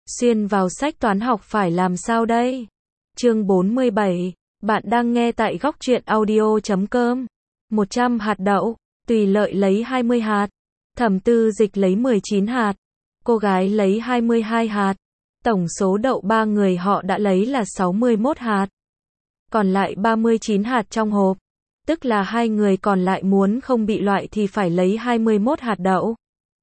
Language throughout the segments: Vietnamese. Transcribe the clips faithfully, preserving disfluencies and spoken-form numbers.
Xuyên vào sách toán học phải làm sao đây? Chương bốn mươi bảy. Bạn đang nghe tại góc truyện audio chấm com. một trăm hạt đậu, Tùy Lợi lấy hai mươi hạt, Thẩm Tư Dịch lấy mười chín hạt, cô gái lấy hai mươi hai hạt. Tổng số đậu ba người họ đã lấy là sáu mươi mốt hạt. Còn lại ba mươi chín hạt trong hộp. Tức là hai người còn lại muốn không bị loại thì phải lấy hai mươi mốt hạt đậu.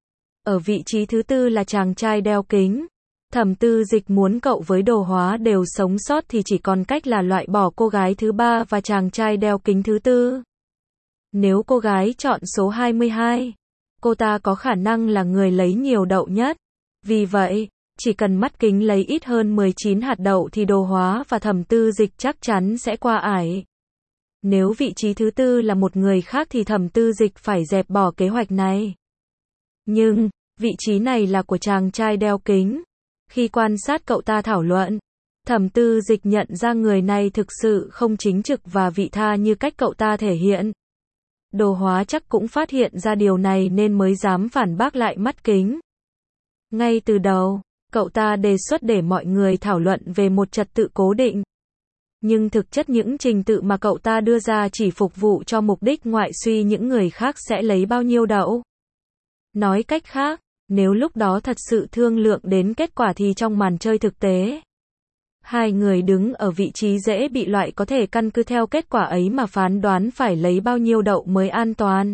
Ở vị trí thứ tư là chàng trai đeo kính. Thẩm Tư Dịch muốn cậu với đồ hóa đều sống sót thì chỉ còn cách là loại bỏ cô gái thứ ba và chàng trai đeo kính thứ tư. Nếu cô gái chọn số hai mươi hai, cô ta có khả năng là người lấy nhiều đậu nhất. Vì vậy, chỉ cần mắt kính lấy ít hơn mười chín hạt đậu thì đồ hóa và Thẩm Tư Dịch chắc chắn sẽ qua ải. Nếu vị trí thứ tư là một người khác thì Thẩm Tư Dịch phải dẹp bỏ kế hoạch này. Nhưng, vị trí này là của chàng trai đeo kính. Khi quan sát cậu ta thảo luận, Thẩm Tư Dịch nhận ra người này thực sự không chính trực và vị tha như cách cậu ta thể hiện. Đồ hóa chắc cũng phát hiện ra điều này nên mới dám phản bác lại mắt kính. Ngay từ đầu, cậu ta đề xuất để mọi người thảo luận về một trật tự cố định. Nhưng thực chất những trình tự mà cậu ta đưa ra chỉ phục vụ cho mục đích ngoại suy những người khác sẽ lấy bao nhiêu đậu. Nói cách khác, nếu lúc đó thật sự thương lượng đến kết quả thì trong màn chơi thực tế, hai người đứng ở vị trí dễ bị loại có thể căn cứ theo kết quả ấy mà phán đoán phải lấy bao nhiêu đậu mới an toàn.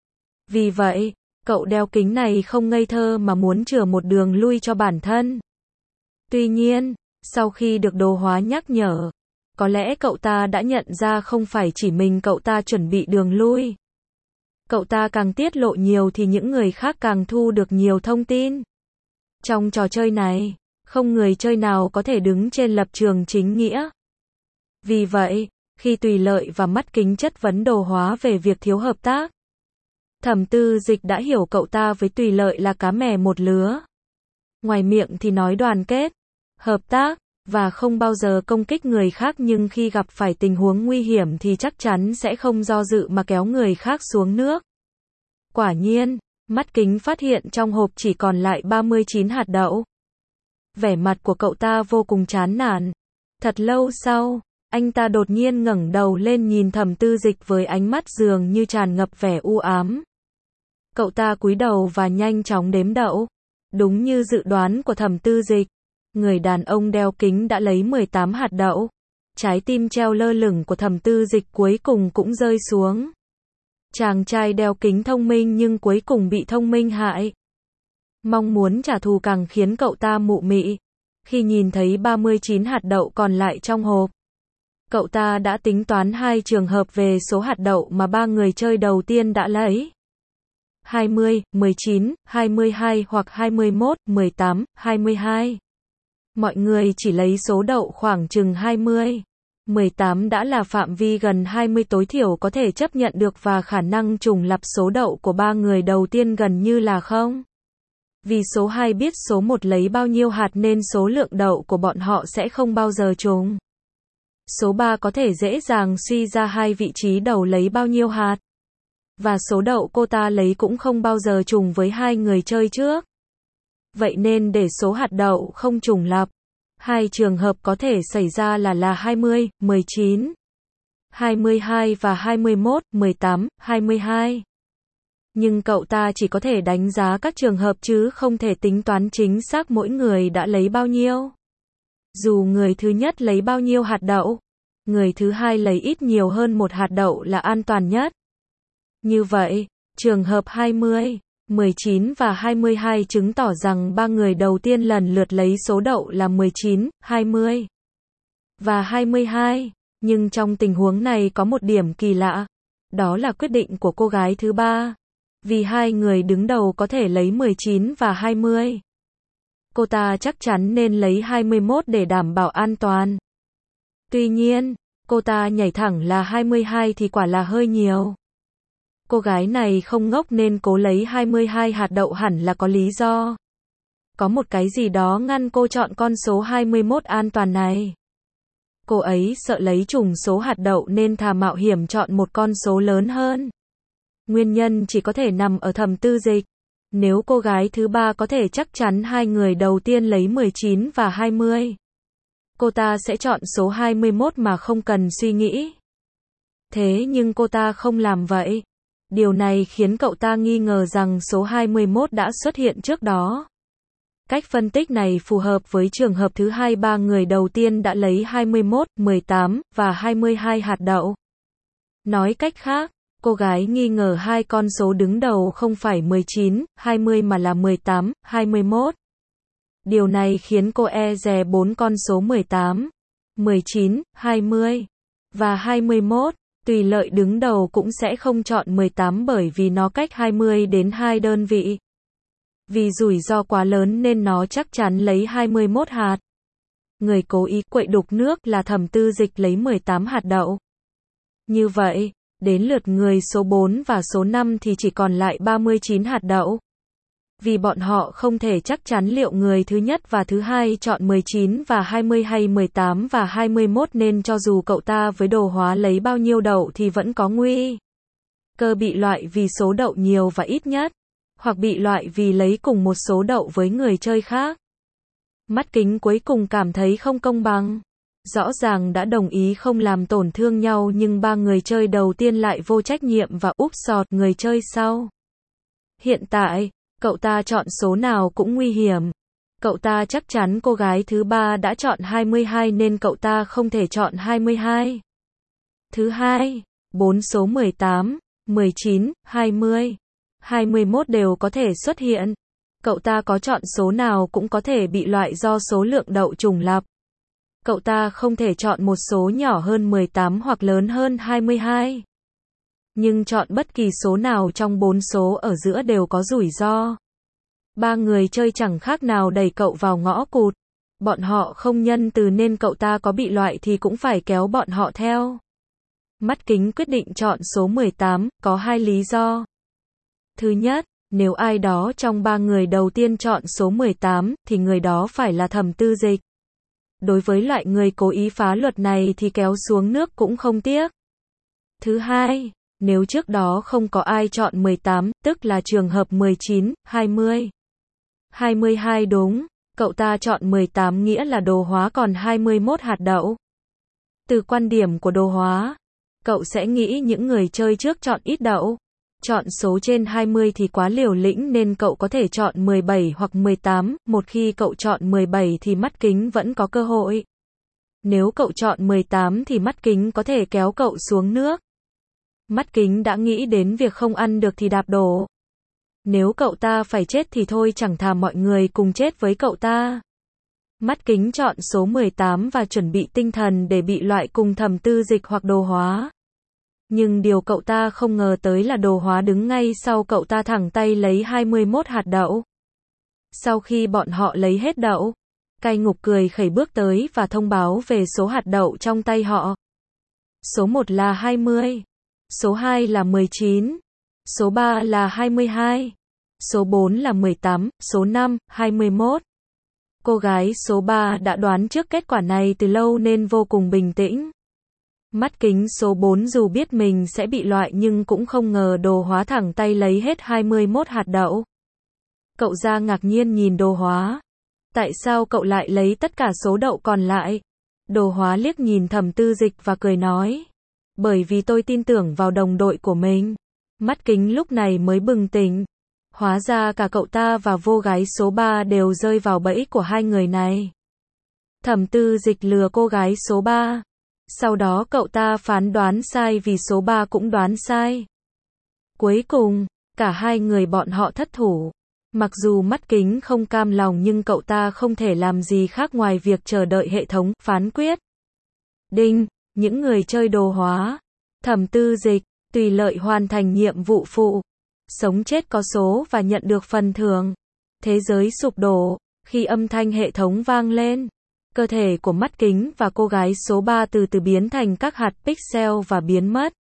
Vì vậy, cậu đeo kính này không ngây thơ mà muốn chừa một đường lui cho bản thân. Tuy nhiên, sau khi được đồ hóa nhắc nhở, có lẽ cậu ta đã nhận ra không phải chỉ mình cậu ta chuẩn bị đường lui. Cậu ta càng tiết lộ nhiều thì những người khác càng thu được nhiều thông tin. Trong trò chơi này, không người chơi nào có thể đứng trên lập trường chính nghĩa. Vì vậy, khi Tùy Lợi và mắt kính chất vấn đồ hóa về việc thiếu hợp tác, Thẩm Tư Dịch đã hiểu cậu ta với Tùy Lợi là cá mè một lứa. Ngoài miệng thì nói đoàn kết, hợp tác, và không bao giờ công kích người khác nhưng khi gặp phải tình huống nguy hiểm thì chắc chắn sẽ không do dự mà kéo người khác xuống nước. Quả nhiên, mắt kính phát hiện trong hộp chỉ còn lại ba mươi chín hạt đậu. Vẻ mặt của cậu ta vô cùng chán nản. Thật lâu sau, anh ta đột nhiên ngẩng đầu lên nhìn Thẩm Tư Dịch với ánh mắt dường như tràn ngập vẻ u ám. Cậu ta cúi đầu và nhanh chóng đếm đậu. Đúng như dự đoán của Thẩm Tư Dịch, người đàn ông đeo kính đã lấy mười tám hạt đậu. Trái tim treo lơ lửng của Thẩm Tư Dịch cuối cùng cũng rơi xuống. Chàng trai đeo kính thông minh nhưng cuối cùng bị thông minh hại. Mong muốn trả thù càng khiến cậu ta mụ mị. Khi nhìn thấy ba mươi chín hạt đậu còn lại trong hộp, cậu ta đã tính toán hai trường hợp về số hạt đậu mà ba người chơi đầu tiên đã lấy. hai mươi, mười chín, hai mươi hai hoặc hai mươi mốt, mười tám, hai mươi hai. Mọi người chỉ lấy số đậu khoảng chừng hai mươi. mười tám đã là phạm vi gần hai mươi tối thiểu có thể chấp nhận được và khả năng trùng lặp số đậu của ba người đầu tiên gần như là không. Vì số hai biết số một lấy bao nhiêu hạt nên số lượng đậu của bọn họ sẽ không bao giờ trùng. Số ba có thể dễ dàng suy ra hai vị trí đầu lấy bao nhiêu hạt. Và số đậu cô ta lấy cũng không bao giờ trùng với hai người chơi trước. Vậy nên để số hạt đậu không trùng lặp, hai trường hợp có thể xảy ra là là hai mươi, mười chín, hai mươi hai và hai mươi mốt, mười tám, hai mươi hai. Nhưng cậu ta chỉ có thể đánh giá các trường hợp chứ không thể tính toán chính xác mỗi người đã lấy bao nhiêu. Dù người thứ nhất lấy bao nhiêu hạt đậu, người thứ hai lấy ít nhiều hơn một hạt đậu là an toàn nhất. Như vậy, trường hợp hai mươi, mười chín và hai mươi hai chứng tỏ rằng ba người đầu tiên lần lượt lấy số đậu là mười chín, hai mươi và hai mươi hai. Nhưng trong tình huống này có một điểm kỳ lạ. Đó là quyết định của cô gái thứ ba. Vì hai người đứng đầu có thể lấy mười chín và hai mươi. Cô ta chắc chắn nên lấy hai mươi mốt để đảm bảo an toàn. Tuy nhiên, cô ta nhảy thẳng là hai mươi hai thì quả là hơi nhiều. Cô gái này không ngốc nên cố lấy hai mươi hai hạt đậu hẳn là có lý do. Có một cái gì đó ngăn cô chọn con số hai mươi mốt an toàn này. Cô ấy sợ lấy trùng số hạt đậu nên thà mạo hiểm chọn một con số lớn hơn. Nguyên nhân chỉ có thể nằm ở Thẩm Tư Dịch. Nếu cô gái thứ ba có thể chắc chắn hai người đầu tiên lấy mười chín và hai mươi, cô ta sẽ chọn số hai mươi mốt mà không cần suy nghĩ. Thế nhưng cô ta không làm vậy. Điều này khiến cậu ta nghi ngờ rằng số hai mươi mốt đã xuất hiện trước đó. Cách phân tích này phù hợp với trường hợp thứ hai, ba người đầu tiên đã lấy hai mươi mốt, mười tám và hai mươi hai hạt đậu. Nói cách khác, cô gái nghi ngờ hai con số đứng đầu không phải mười chín, hai mươi mà là mười tám, hai mươi mốt. Điều này khiến cô e dè bốn con số mười tám, mười chín, hai mươi và hai mươi mốt. Tùy lợi đứng đầu cũng sẽ không chọn mười tám bởi vì nó cách hai mươi đến hai đơn vị. Vì rủi ro quá lớn nên nó chắc chắn lấy hai mươi mốt hạt. Người cố ý quậy đục nước là Thẩm Tư Dịch lấy mười tám hạt đậu. Như vậy, đến lượt người số bốn và số năm thì chỉ còn lại ba mươi chín hạt đậu. Vì bọn họ không thể chắc chắn liệu người thứ nhất và thứ hai chọn mười chín và hai mươi hay mười tám và hai mươi mốt nên cho dù cậu ta với đồ hóa lấy bao nhiêu đậu thì vẫn có nguy cơ bị loại vì số đậu nhiều và ít nhất, hoặc bị loại vì lấy cùng một số đậu với người chơi khác. Mắt kính cuối cùng cảm thấy không công bằng. Rõ ràng đã đồng ý không làm tổn thương nhau nhưng ba người chơi đầu tiên lại vô trách nhiệm và úp sọt người chơi sau. Hiện tại, cậu ta chọn số nào cũng nguy hiểm. Cậu ta chắc chắn cô gái thứ ba đã chọn hai mươi hai nên cậu ta không thể chọn hai mươi hai. Thứ hai, bốn số mười tám, mười chín, hai mươi, hai mươi mốt đều có thể xuất hiện. Cậu ta có chọn số nào cũng có thể bị loại do số lượng đậu trùng lặp. Cậu ta không thể chọn một số nhỏ hơn mười tám hoặc lớn hơn hai mươi hai. Nhưng chọn bất kỳ số nào trong bốn số ở giữa đều có rủi ro. Ba người chơi chẳng khác nào đẩy cậu vào ngõ cụt. Bọn họ không nhân từ nên cậu ta có bị loại thì cũng phải kéo bọn họ theo. Mắt kính quyết định chọn số mười tám, có hai lý do. Thứ nhất, nếu ai đó trong ba người đầu tiên chọn số mười tám, thì người đó phải là Thẩm Tư Dịch. Đối với loại người cố ý phá luật này thì kéo xuống nước cũng không tiếc. Thứ hai, nếu trước đó không có ai chọn mười tám, tức là trường hợp mười chín, hai mươi, hai mươi hai đúng, cậu ta chọn mười tám nghĩa là đồ hóa còn hai mươi mốt hạt đậu. Từ quan điểm của đồ hóa, cậu sẽ nghĩ những người chơi trước chọn ít đậu. Chọn số trên hai mươi thì quá liều lĩnh nên cậu có thể chọn mười bảy hoặc mười tám, một khi cậu chọn mười bảy thì mắt kính vẫn có cơ hội. Nếu cậu chọn mười tám thì mắt kính có thể kéo cậu xuống nước. Mắt kính đã nghĩ đến việc không ăn được thì đạp đổ. Nếu cậu ta phải chết thì thôi chẳng thà mọi người cùng chết với cậu ta. Mắt kính chọn số mười tám và chuẩn bị tinh thần để bị loại cùng Thẩm Tư Dịch hoặc đồ hóa. Nhưng điều cậu ta không ngờ tới là đồ hóa đứng ngay sau cậu ta thẳng tay lấy hai mươi mốt hạt đậu. Sau khi bọn họ lấy hết đậu, cai ngục cười khẩy bước tới và thông báo về số hạt đậu trong tay họ. Số một là hai mươi, số hai là mười chín, số ba là hai mươi hai, số bốn là mười tám, số năm, hai mươi mốt. Cô gái số ba đã đoán trước kết quả này từ lâu nên vô cùng bình tĩnh. Mắt kính số bốn dù biết mình sẽ bị loại nhưng cũng không ngờ đồ hóa thẳng tay lấy hết hai mươi mốt hạt đậu. Cậu ra ngạc nhiên nhìn đồ hóa. Tại sao cậu lại lấy tất cả số đậu còn lại? Đồ hóa liếc nhìn Thẩm Tư Dịch và cười nói. Bởi vì tôi tin tưởng vào đồng đội của mình. Mắt kính lúc này mới bừng tỉnh. Hóa ra cả cậu ta và vô gái số ba đều rơi vào bẫy của hai người này. Thẩm Tư Dịch lừa cô gái số ba. Sau đó cậu ta phán đoán sai vì số ba cũng đoán sai. Cuối cùng, cả hai người bọn họ thất thủ. Mặc dù mắt kính không cam lòng nhưng cậu ta không thể làm gì khác ngoài việc chờ đợi hệ thống phán quyết. Đinh, những người chơi đồ hóa. Thẩm Tư Dịch, tùy lợi hoàn thành nhiệm vụ phụ. Sống chết có số và nhận được phần thưởng. Thế giới sụp đổ, khi âm thanh hệ thống vang lên. Cơ thể của mắt kính và cô gái số ba từ từ biến thành các hạt pixel và biến mất.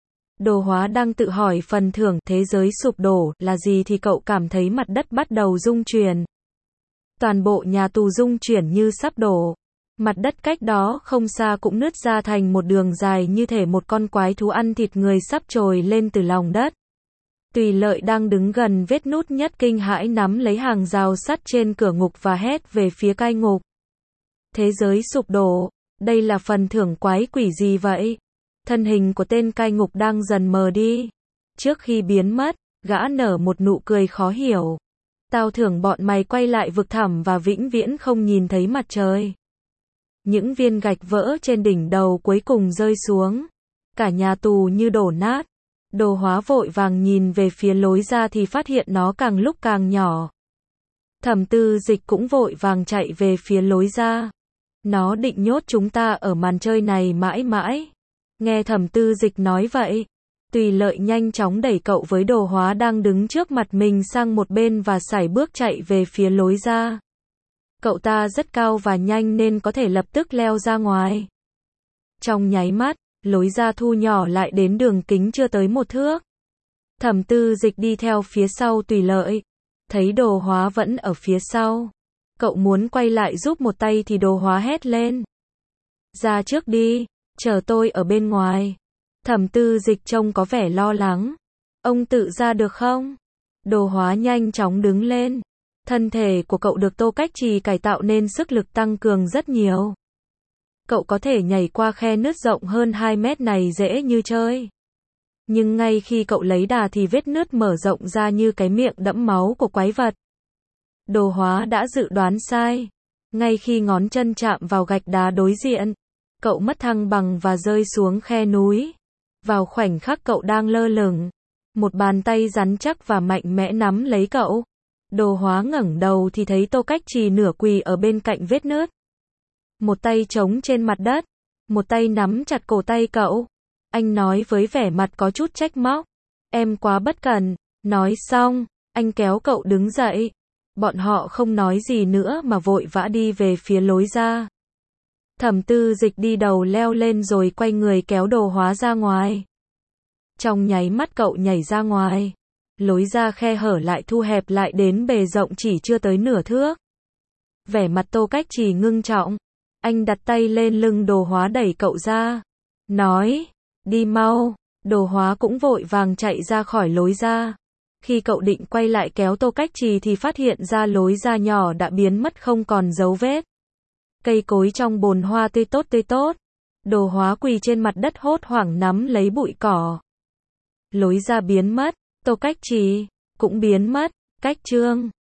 Đồ hóa đang tự hỏi phần thưởng thế giới sụp đổ là gì thì cậu cảm thấy mặt đất bắt đầu rung chuyển. Toàn bộ nhà tù rung chuyển như sắp đổ. Mặt đất cách đó không xa cũng nứt ra thành một đường dài như thể một con quái thú ăn thịt người sắp trồi lên từ lòng đất. Tùy Lợi đang đứng gần vết nút nhất kinh hãi nắm lấy hàng rào sắt trên cửa ngục và hét về phía cai ngục. Thế giới sụp đổ, đây là phần thưởng quái quỷ gì vậy? Thân hình của tên cai ngục đang dần mờ đi. Trước khi biến mất, gã nở một nụ cười khó hiểu. Tao thưởng bọn mày quay lại vực thẳm và vĩnh viễn không nhìn thấy mặt trời. Những viên gạch vỡ trên đỉnh đầu cuối cùng rơi xuống. Cả nhà tù như đổ nát. Đồ Hóa vội vàng nhìn về phía lối ra thì phát hiện nó càng lúc càng nhỏ. Thẩm Tư Dịch cũng vội vàng chạy về phía lối ra. Nó định nhốt chúng ta ở màn chơi này mãi mãi. Nghe Thẩm Tư Dịch nói vậy, Tùy Lợi nhanh chóng đẩy cậu với Đồ Hóa đang đứng trước mặt mình sang một bên và sải bước chạy về phía lối ra. Cậu ta rất cao và nhanh nên có thể lập tức leo ra ngoài. Trong nháy mắt, lối ra thu nhỏ lại đến đường kính chưa tới một thước. Thẩm Tư Dịch đi theo phía sau Tùy Lợi. Thấy Đồ Hóa vẫn ở phía sau. Cậu muốn quay lại giúp một tay thì Đồ Hóa hét lên. Ra trước đi, chờ tôi ở bên ngoài. Thẩm Tư Dịch trông có vẻ lo lắng. Ông tự ra được không? Đồ Hóa nhanh chóng đứng lên. Thân thể của cậu được Tô Cách Trì cải tạo nên sức lực tăng cường rất nhiều. Cậu có thể nhảy qua khe nứt rộng hơn hai mét này dễ như chơi. Nhưng ngay khi cậu lấy đà thì vết nứt mở rộng ra như cái miệng đẫm máu của quái vật. Đồ Hóa đã dự đoán sai. Ngay khi ngón chân chạm vào gạch đá đối diện, cậu mất thăng bằng và rơi xuống khe núi. Vào khoảnh khắc cậu đang lơ lửng, một bàn tay rắn chắc và mạnh mẽ nắm lấy cậu. Đồ Hóa ngẩng đầu thì thấy Tô Cách Trì nửa quỳ ở bên cạnh vết nứt. Một tay chống trên mặt đất, một tay nắm chặt cổ tay cậu. Anh nói với vẻ mặt có chút trách móc. Em quá bất cẩn. Nói xong, anh kéo cậu đứng dậy. Bọn họ không nói gì nữa mà vội vã đi về phía lối ra. Thẩm Tư Dịch đi đầu leo lên rồi quay người kéo Đồ Hóa ra ngoài. Trong nháy mắt cậu nhảy ra ngoài. Lối ra khe hở lại thu hẹp lại đến bề rộng chỉ chưa tới nửa thước. Vẻ mặt Tô Cách Trì ngưng trọng. Anh đặt tay lên lưng Đồ Hóa đẩy cậu ra. Nói, đi mau. Đồ Hóa cũng vội vàng chạy ra khỏi lối ra. Khi cậu định quay lại kéo Tô Cách Trì thì phát hiện ra lối ra nhỏ đã biến mất không còn dấu vết. Cây cối trong bồn hoa tươi tốt tươi tốt. Đồ Hóa quỳ trên mặt đất hốt hoảng nắm lấy bụi cỏ. Lối ra biến mất, Tô Cách Trì cũng biến mất. Cách chương